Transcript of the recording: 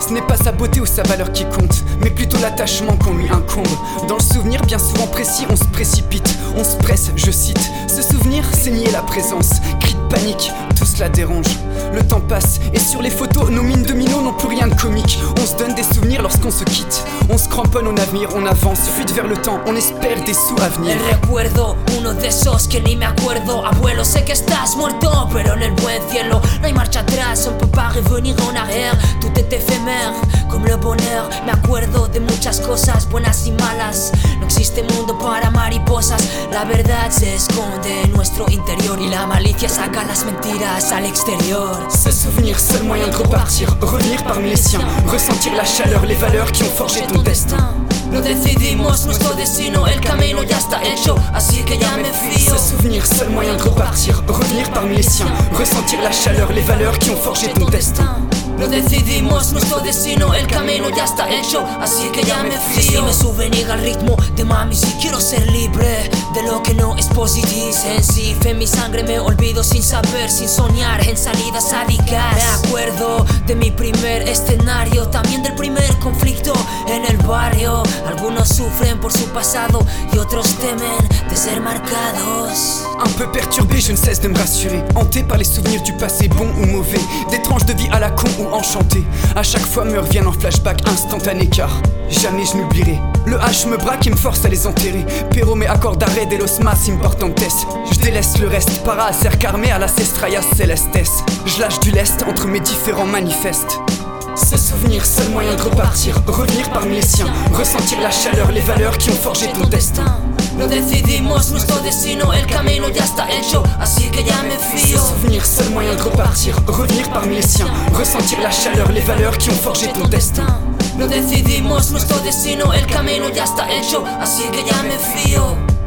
Ce n'est pas sa beauté ou sa valeur qui compte, mais plutôt l'attachement qu'on lui incombe. Dans le souvenir bien souvent précis, on se précipite, on se presse, je cite. Ce souvenir, c'est nier la présence, cri de panique, tout cela dérange. Le temps passe, et sur les photos, nos mines de minots n'ont plus rien de comique. On se donne des souvenirs lorsqu'on se quitte, on se cramponne au avenir, on avance, fuite vers le temps, on espère des sous à venir. El recuerdo, uno de esos que ni me acuerdo. Abuelo, sé que estás muerto, pero en el buen cielo no hay marcha atrás, on peut pas revenir en arrière. Tout est éphémère, comme le bonheur. Me acuerdo de muchas cosas, buenas y malas. No existe mundo para mariposas. La verdad se esconde en nuestro interior y la malicia saca las mentiras al exterior. Se souvenir, seul moyen de repartir, revenir parmi les siens, ressentir la chaleur, les valeurs qui ont forgé ton destin. Lo decidimos, nuestro destino, el camino ya está hecho, así que ya me fío. Se souvenir, seul moyen de repartir, revenir parmi les siens, ressentir la chaleur, les valeurs qui ont forgé ton destin. Lo decidimos, nuestro destino, el camino ya está hecho, así que ya me fío. Me souvenir al ritmo de mami, si quiero ser libre de lo que no es positivo. En sí, fe mi sangre, me olvido sin saber, sin soñar en salidas sádicas. Me acuerdo de mi primer escenario, también del primer conflicto en el barrio. Algunos sufren por su pasado y otros temen de ser marcados. Un peu perturbé, je ne cesse de me rassurer, hanté par les souvenirs du passé, bon ou mauvais, des tranches de vie à la con ou enchantées. À chaque fois me reviennent en flashback instantané car jamais je n'oublierai. Le H me braque et me force à les enterrer. Pero me acordaré de los más importantes. Je délaisse le reste para acercarme a las estrellas celestes. Je lâche du lest entre mes différents manifestes. Se souvenir, seul moyen de repartir, revenir parmi les siens, ressentir la chaleur, les valeurs qui ont forgé ton destin. Lo decidimos, nuestro destino, el camino ya está hecho, así que ya me fío. Se souvenir, seul moyen de repartir, revenir parmi les siens, ressentir la chaleur, les valeurs qui ont forgé ton destin. Lo decidimos, nuestro destino, el camino ya está hecho, así que ya me fío.